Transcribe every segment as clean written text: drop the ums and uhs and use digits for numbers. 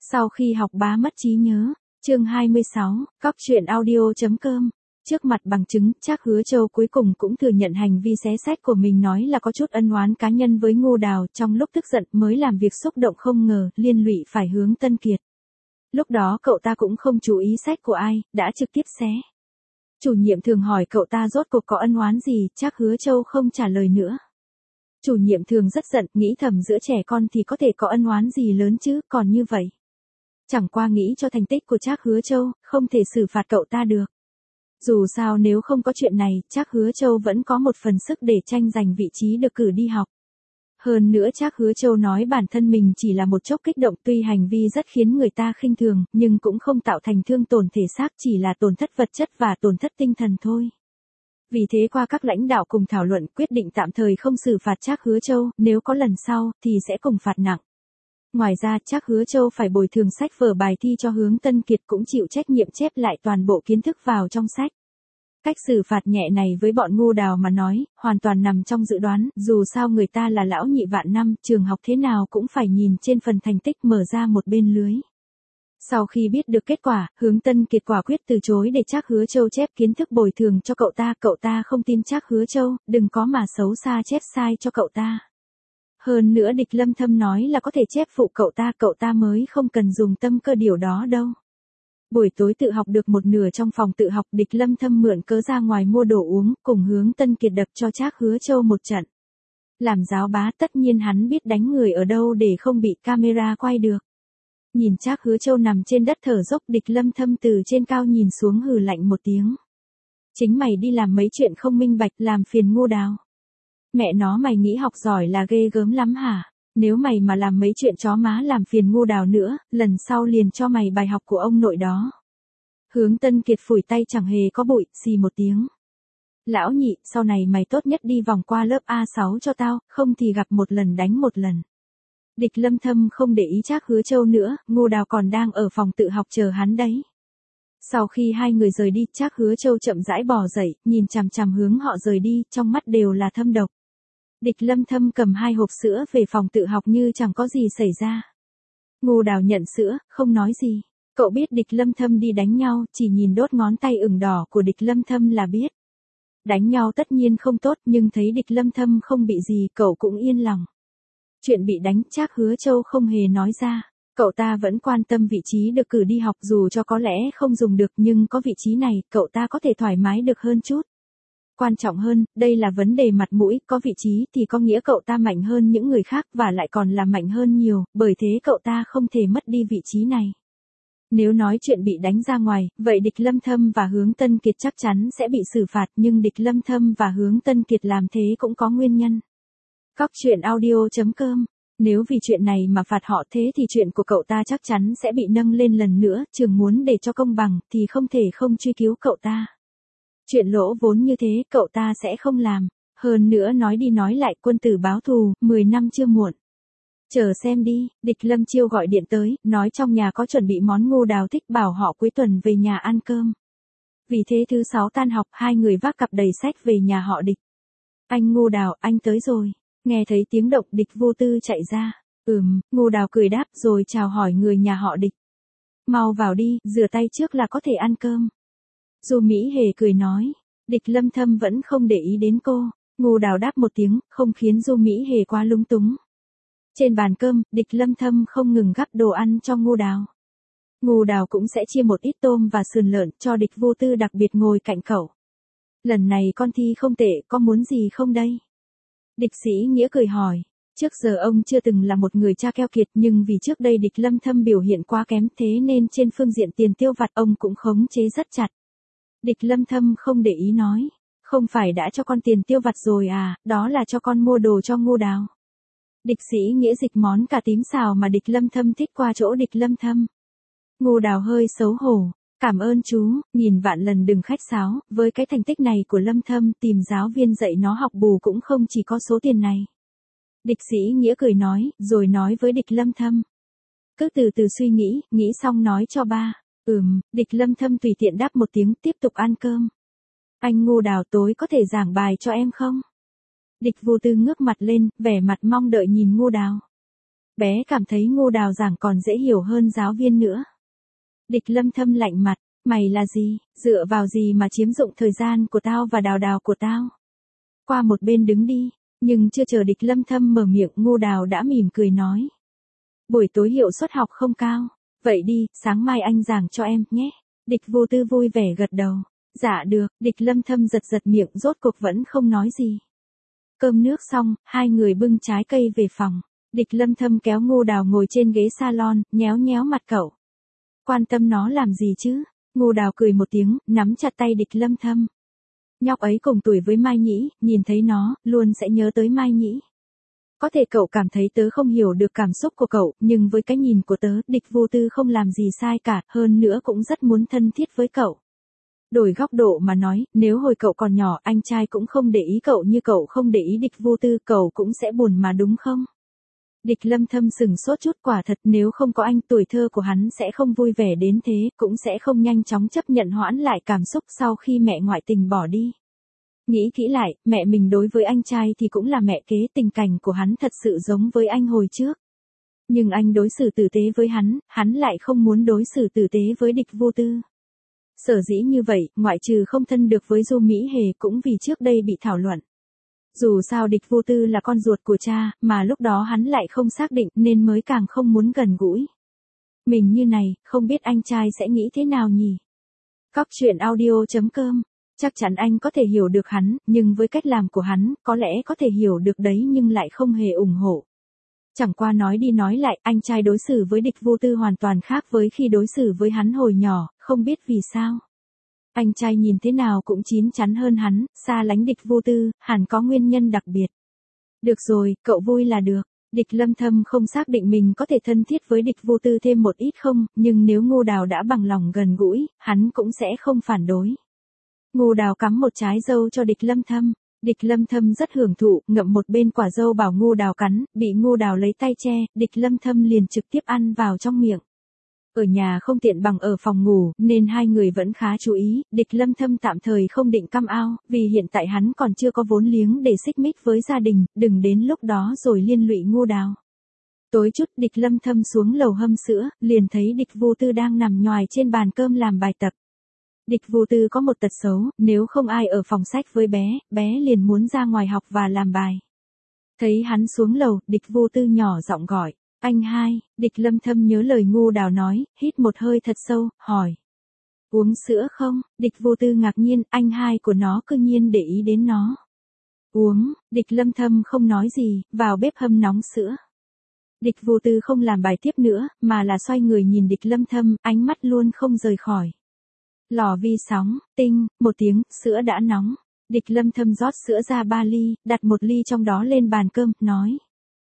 Sau khi học bá mất trí nhớ, chương 26, cóc truyện audio.com. Trước mặt bằng chứng, Trác Hứa Châu cuối cùng cũng thừa nhận hành vi xé sách của mình, nói là có chút ân oán cá nhân với Ngô Đào, trong lúc tức giận mới làm việc xúc động không ngờ, liên lụy phải Hướng Tân Kiệt. Lúc đó cậu ta cũng không chú ý sách của ai, đã trực tiếp xé. Chủ nhiệm thường hỏi cậu ta rốt cuộc có ân oán gì, Trác Hứa Châu không trả lời nữa. Chủ nhiệm thường rất giận, nghĩ thầm giữa trẻ con thì có thể có ân oán gì lớn chứ, còn như vậy. Chẳng qua nghĩ cho thành tích của Trác Hứa Châu, không thể xử phạt cậu ta được. Dù sao nếu không có chuyện này, Trác Hứa Châu vẫn có một phần sức để tranh giành vị trí được cử đi học. Hơn nữa Trác Hứa Châu nói bản thân mình chỉ là một chốc kích động, tuy hành vi rất khiến người ta khinh thường, nhưng cũng không tạo thành thương tổn thể xác, chỉ là tổn thất vật chất và tổn thất tinh thần thôi. Vì thế qua các lãnh đạo cùng thảo luận quyết định tạm thời không xử phạt Trác Hứa Châu, nếu có lần sau thì sẽ cùng phạt nặng. Ngoài ra Trác Hứa Châu phải bồi thường sách vở bài thi cho Hướng Tân Kiệt, cũng chịu trách nhiệm chép lại toàn bộ kiến thức vào trong sách. Cách xử phạt nhẹ này với bọn Ngô Đào mà nói, hoàn toàn nằm trong dự đoán, dù sao người ta là lão nhị vạn năm, trường học thế nào cũng phải nhìn trên phần thành tích mở ra một bên lưới. Sau khi biết được kết quả, Hướng Tân Kiệt quả quyết từ chối để Trác Hứa Châu chép kiến thức bồi thường cho cậu ta không tin Trác Hứa Châu, đừng có mà xấu xa chép sai cho cậu ta. Hơn nữa Địch Lâm Thâm nói là có thể chép phụ cậu ta mới không cần dùng tâm cơ điều đó đâu. Buổi tối tự học được một nửa trong phòng tự học, Địch Lâm Thâm mượn cớ ra ngoài mua đồ uống, cùng Hướng Tân Kiệt đập cho Trác Hứa Châu một trận. Làm giáo bá tất nhiên hắn biết đánh người ở đâu để không bị camera quay được. Nhìn Trác Hứa Châu nằm trên đất thở dốc, Địch Lâm Thâm từ trên cao nhìn xuống hừ lạnh một tiếng. Chính mày đi làm mấy chuyện không minh bạch, làm phiền Ngô Đào. Mẹ nó, mày nghĩ học giỏi là ghê gớm lắm hả? Nếu mày mà làm mấy chuyện chó má làm phiền Ngô Đào nữa, lần sau liền cho mày bài học của ông nội đó. Hướng Tân Kiệt phủi tay chẳng hề có bụi, xì một tiếng. Lão nhị, sau này mày tốt nhất đi vòng qua lớp A6 cho tao, không thì gặp một lần đánh một lần. Địch Lâm Thâm không để ý Trác Hứa Châu nữa, Ngô Đào còn đang ở phòng tự học chờ hắn đấy. Sau khi hai người rời đi, Trác Hứa Châu chậm rãi bò dậy, nhìn chằm chằm hướng họ rời đi, trong mắt đều là thâm độc. Địch Lâm Thâm cầm 2 hộp sữa về phòng tự học như chẳng có gì xảy ra. Ngô Đào nhận sữa, không nói gì. Cậu biết Địch Lâm Thâm đi đánh nhau, chỉ nhìn đốt ngón tay ửng đỏ của Địch Lâm Thâm là biết. Đánh nhau tất nhiên không tốt, nhưng thấy Địch Lâm Thâm không bị gì, cậu cũng yên lòng. Chuyện bị đánh, Trác Hứa Châu không hề nói ra. Cậu ta vẫn quan tâm vị trí được cử đi học, dù cho có lẽ không dùng được, nhưng có vị trí này, cậu ta có thể thoải mái được hơn chút. Quan trọng hơn, đây là vấn đề mặt mũi, có vị trí thì có nghĩa cậu ta mạnh hơn những người khác, và lại còn là mạnh hơn nhiều, bởi thế cậu ta không thể mất đi vị trí này. Nếu nói chuyện bị đánh ra ngoài, vậy Địch Lâm Thâm và Hướng Tân Kiệt chắc chắn sẽ bị xử phạt, nhưng Địch Lâm Thâm và Hướng Tân Kiệt làm thế cũng có nguyên nhân. Cóc truyện audio.com. Nếu vì chuyện này mà phạt họ, thế thì chuyện của cậu ta chắc chắn sẽ bị nâng lên lần nữa, trường muốn để cho công bằng thì không thể không truy cứu cậu ta. Chuyện lỗ vốn như thế cậu ta sẽ không làm. Hơn nữa nói đi nói lại, quân tử báo thù, 10 năm chưa muộn. Chờ xem đi, Địch Lâm Chiêu gọi điện tới, nói trong nhà có chuẩn bị món Ngô Đào thích, bảo họ cuối tuần về nhà ăn cơm. Vì thế thứ 6 tan học, hai người vác cặp đầy sách về nhà họ Địch. Anh Ngô Đào, anh tới rồi. Nghe thấy tiếng động, Địch Vô Tư chạy ra. Ngô Đào cười đáp rồi chào hỏi người nhà họ Địch. Mau vào đi, rửa tay trước là có thể ăn cơm. Du Mỹ Hề cười nói. Địch Lâm Thâm vẫn không để ý đến cô. Ngô Đào đáp một tiếng, không khiến Du Mỹ Hề quá lúng túng. Trên bàn cơm, Địch Lâm Thâm không ngừng gắp đồ ăn cho Ngô Đào. Ngô Đào cũng sẽ chia một ít tôm và sườn lợn cho Địch Vô Tư đặc biệt ngồi cạnh cậu. Lần này con thi không tệ, có muốn gì không đây? Địch Sĩ Nghĩa cười hỏi. Trước giờ ông chưa từng là một người cha keo kiệt, nhưng vì trước đây Địch Lâm Thâm biểu hiện quá kém, thế nên trên phương diện tiền tiêu vặt ông cũng khống chế rất chặt. Địch Lâm Thâm không để ý nói. Không phải đã cho con tiền tiêu vặt rồi à, đó là cho con mua đồ cho Ngô Đào. Địch Sĩ Nghĩa dịch món cà tím xào mà Địch Lâm Thâm thích qua chỗ Địch Lâm Thâm. Ngô Đào hơi xấu hổ. Cảm ơn chú, nhìn vạn lần đừng khách sáo, với cái thành tích này của Lâm Thâm, tìm giáo viên dạy nó học bù cũng không chỉ có số tiền này. Địch Sĩ Nghĩa cười nói, rồi nói với Địch Lâm Thâm. Cứ từ từ suy nghĩ xong nói cho ba. Địch Lâm Thâm tùy tiện đáp một tiếng, tiếp tục ăn cơm. Anh Ngô Đào, tối có thể giảng bài cho em không? Địch Vô Tư ngước mặt lên, vẻ mặt mong đợi nhìn Ngô Đào. Bé cảm thấy Ngô Đào giảng còn dễ hiểu hơn giáo viên nữa. Địch Lâm Thâm lạnh mặt, mày là gì, dựa vào gì mà chiếm dụng thời gian của tao và Đào Đào của tao. Qua một bên đứng đi, nhưng chưa chờ Địch Lâm Thâm mở miệng Ngô Đào đã mỉm cười nói. Buổi tối hiệu suất học không cao, vậy đi, sáng mai anh giảng cho em, nhé. Địch Vô Tư vui vẻ gật đầu. Dạ được, Địch Lâm Thâm giật giật miệng rốt cuộc vẫn không nói gì. Cơm nước xong, hai người bưng trái cây về phòng. Địch Lâm Thâm kéo Ngô Đào ngồi trên ghế salon, nhéo nhéo mặt cậu. Quan tâm nó làm gì chứ? Ngô Đào cười một tiếng, nắm chặt tay Địch Lâm Thâm. Nhóc ấy cùng tuổi với Mai Nhĩ, nhìn thấy nó, luôn sẽ nhớ tới Mai Nhĩ. Có thể cậu cảm thấy tớ không hiểu được cảm xúc của cậu, nhưng với cái nhìn của tớ, Địch Vô Tư không làm gì sai cả, hơn nữa cũng rất muốn thân thiết với cậu. Đổi góc độ mà nói, nếu hồi cậu còn nhỏ anh trai cũng không để ý cậu như cậu không để ý Địch Vô Tư, cậu cũng sẽ buồn mà đúng không? Địch Lâm Thâm sừng sốt chút, quả thật nếu không có anh tuổi thơ của hắn sẽ không vui vẻ đến thế, cũng sẽ không nhanh chóng chấp nhận hoãn lại cảm xúc sau khi mẹ ngoại tình bỏ đi. Nghĩ kỹ lại, mẹ mình đối với anh trai thì cũng là mẹ kế, tình cảnh của hắn thật sự giống với anh hồi trước. Nhưng anh đối xử tử tế với hắn lại không muốn đối xử tử tế với Địch Vô Tư. Sở dĩ như vậy, ngoại trừ không thân được với Du Mỹ Hề cũng vì trước đây bị thảo luận. Dù sao Địch Vô Tư là con ruột của cha, mà lúc đó hắn lại không xác định nên mới càng không muốn gần gũi. Mình như này, không biết anh trai sẽ nghĩ thế nào nhỉ? Cóc truyện audio.com. Chắc chắn anh có thể hiểu được hắn, nhưng với cách làm của hắn, có lẽ có thể hiểu được đấy nhưng lại không hề ủng hộ. Chẳng qua nói đi nói lại, anh trai đối xử với Địch Vô Tư hoàn toàn khác với khi đối xử với hắn hồi nhỏ, không biết vì sao. Anh trai nhìn thế nào cũng chín chắn hơn hắn, xa lánh Địch Vô Tư, hẳn có nguyên nhân đặc biệt. Được rồi, cậu vui là được. Địch Lâm Thâm không xác định mình có thể thân thiết với Địch Vô Tư thêm một ít không, nhưng nếu Ngô Đào đã bằng lòng gần gũi, hắn cũng sẽ không phản đối. Ngô Đào cắm một trái dâu cho Địch Lâm Thâm. Địch Lâm Thâm rất hưởng thụ, ngậm một bên quả dâu bảo Ngô Đào cắn, bị Ngô Đào lấy tay che, Địch Lâm Thâm liền trực tiếp ăn vào trong miệng. Ở nhà không tiện bằng ở phòng ngủ, nên hai người vẫn khá chú ý, Địch Lâm Thâm tạm thời không định căm ao, vì hiện tại hắn còn chưa có vốn liếng để xích mích với gia đình, đừng đến lúc đó rồi liên lụy Ngô Đào. Tối chút Địch Lâm Thâm xuống lầu hâm sữa, liền thấy Địch Vô Tư đang nằm nhoài trên bàn cơm làm bài tập. Địch Vô Tư có một tật xấu, nếu không ai ở phòng sách với bé liền muốn ra ngoài học và làm bài. Thấy hắn xuống lầu, Địch Vô Tư nhỏ giọng gọi. Anh hai, Địch Lâm Thâm nhớ lời Ngô Đào nói, hít một hơi thật sâu, hỏi. Uống sữa không? Địch Vô Tư ngạc nhiên, anh hai của nó cư nhiên để ý đến nó. Uống, Địch Lâm Thâm không nói gì, vào bếp hâm nóng sữa. Địch Vô Tư không làm bài tiếp nữa, mà là xoay người nhìn Địch Lâm Thâm, ánh mắt luôn không rời khỏi. Lò vi sóng, tinh, một tiếng, sữa đã nóng. Địch Lâm Thâm rót sữa ra 3 ly, đặt một ly trong đó lên bàn cơm, nói.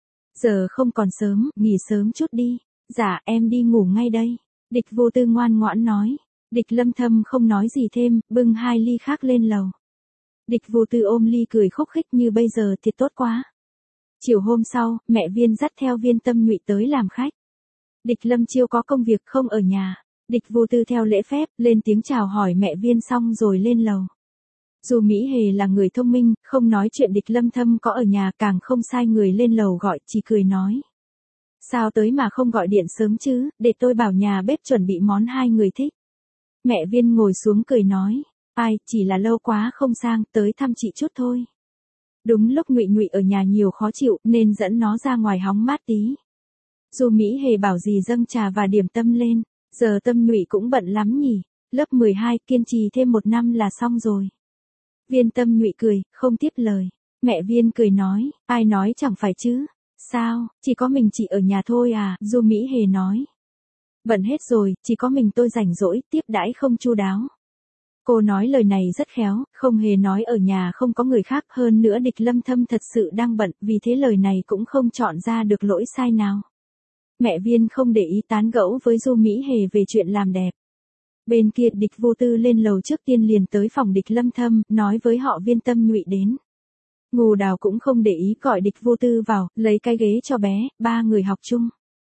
Giờ không còn sớm, nghỉ sớm chút đi. Dạ, em đi ngủ ngay đây. Địch Vô Tư ngoan ngoãn nói. Địch Lâm Thâm không nói gì thêm, bưng 2 ly khác lên lầu. Địch Vô Tư ôm ly cười khúc khích như bây giờ thiệt tốt quá. Chiều hôm sau, mẹ Viên dắt theo Viên Tâm Nhụy tới làm khách. Địch Lâm Chiêu có công việc không ở nhà. Địch Vô Tư theo lễ phép, lên tiếng chào hỏi mẹ Viên xong rồi lên lầu. Dù Mỹ Hề là người thông minh, không nói chuyện Địch Lâm Thâm có ở nhà, càng không sai người lên lầu gọi, chỉ cười nói. Sao tới mà không gọi điện sớm chứ, để tôi bảo nhà bếp chuẩn bị món hai người thích. Mẹ Viên ngồi xuống cười nói. Ai, chỉ là lâu quá không sang, tới thăm chị chút thôi. Đúng lúc Nhụy Nhụy ở nhà nhiều khó chịu, nên dẫn nó ra ngoài hóng mát tí. Dù Mỹ Hề bảo gì dâng trà và điểm tâm lên, giờ Tâm Nhụy cũng bận lắm nhỉ. Lớp 12, kiên trì thêm 1 năm là xong rồi. Viên Tâm Nhụy cười, không tiếp lời. Mẹ Viên cười nói, ai nói chẳng phải chứ. Sao, chỉ có mình chị ở nhà thôi à, Du Mỹ Hề nói. Bận hết rồi, chỉ có mình tôi rảnh rỗi, tiếp đãi không chu đáo. Cô nói lời này rất khéo, không hề nói ở nhà không có người khác, hơn nữa Địch Lâm Thâm thật sự đang bận, vì thế lời này cũng không chọn ra được lỗi sai nào. Mẹ Viên không để ý tán gẫu với Du Mỹ Hề về chuyện làm đẹp. Bên kia Địch Vô Tư lên lầu trước tiên liền tới phòng Địch Lâm Thâm, nói với họ Viên Tâm Nhụy đến. Ngô Đào cũng không để ý gọi Địch Vô Tư vào, lấy cái ghế cho bé, 3 người học chung.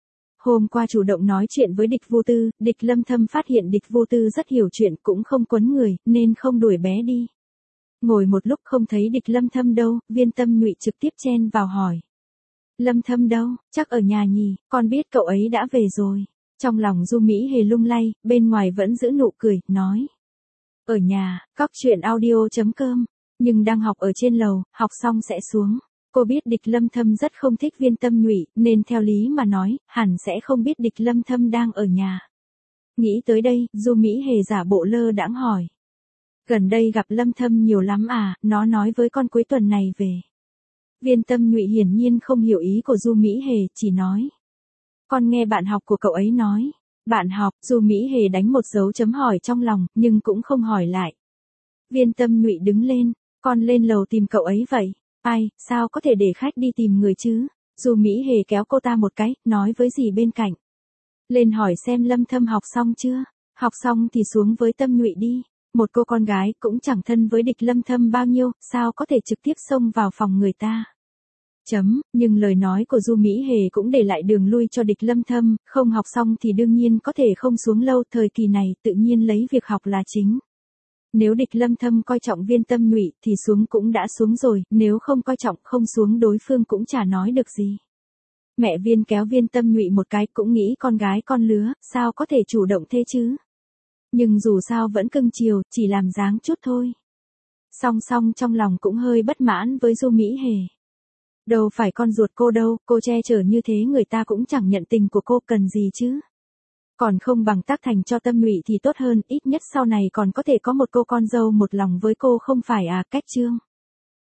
Hôm qua chủ động nói chuyện với Địch Vô Tư, Địch Lâm Thâm phát hiện Địch Vô Tư rất hiểu chuyện, cũng không quấn người, nên không đuổi bé đi. Ngồi một lúc không thấy Địch Lâm Thâm đâu, Viên Tâm Nhụy trực tiếp chen vào hỏi. Lâm Thâm đâu, chắc ở nhà nhỉ, con biết cậu ấy đã về rồi. Trong lòng Du Mỹ Hề lung lay, bên ngoài vẫn giữ nụ cười, nói. Ở nhà, cóc truyện audio.com, nhưng đang học ở trên lầu, học xong sẽ xuống. Cô biết địch Lâm Thâm rất không thích Viên Tâm Nhụy, nên theo lý mà nói, hẳn sẽ không biết địch Lâm Thâm đang ở nhà. Nghĩ tới đây, Du Mỹ Hề giả bộ lơ đãng hỏi. Gần đây gặp Lâm Thâm nhiều lắm à, nó nói với con cuối tuần này về. Viên Tâm Nhụy hiển nhiên không hiểu ý của Du Mỹ Hề, chỉ nói. Con nghe bạn học của cậu ấy nói. Bạn học, Du Mỹ Hề đánh một dấu chấm hỏi trong lòng, nhưng cũng không hỏi lại. Viên Tâm Nhụy đứng lên, con lên lầu tìm cậu ấy vậy. Ai, sao có thể để khách đi tìm người chứ? Du Mỹ Hề kéo cô ta một cái, nói với dì bên cạnh. Lên hỏi xem Lâm Thâm học xong chưa? Học xong thì xuống với Tâm Nhụy đi. Một cô con gái cũng chẳng thân với địch Lâm Thâm bao nhiêu, sao có thể trực tiếp xông vào phòng người ta. Nhưng lời nói của Du Mỹ Hề cũng để lại đường lui cho địch Lâm Thâm, không học xong thì đương nhiên có thể không xuống lâu, thời kỳ này tự nhiên lấy việc học là chính. Nếu địch Lâm Thâm coi trọng Viên Tâm Nhụy thì xuống cũng đã xuống rồi, nếu không coi trọng không xuống đối phương cũng chả nói được gì. Mẹ Viên kéo Viên Tâm Nhụy một cái, cũng nghĩ con gái con lứa, sao có thể chủ động thế chứ. Nhưng dù sao vẫn cưng chiều, chỉ làm dáng chút thôi. Song song trong lòng cũng hơi bất mãn với Du Mỹ Hề. Đâu phải con ruột cô đâu, cô che chở như thế người ta cũng chẳng nhận tình của cô, cần gì chứ. Còn không bằng tác thành cho Tâm Nhụy thì tốt hơn, ít nhất sau này còn có thể có một cô con dâu một lòng với cô, không phải à, cách chương.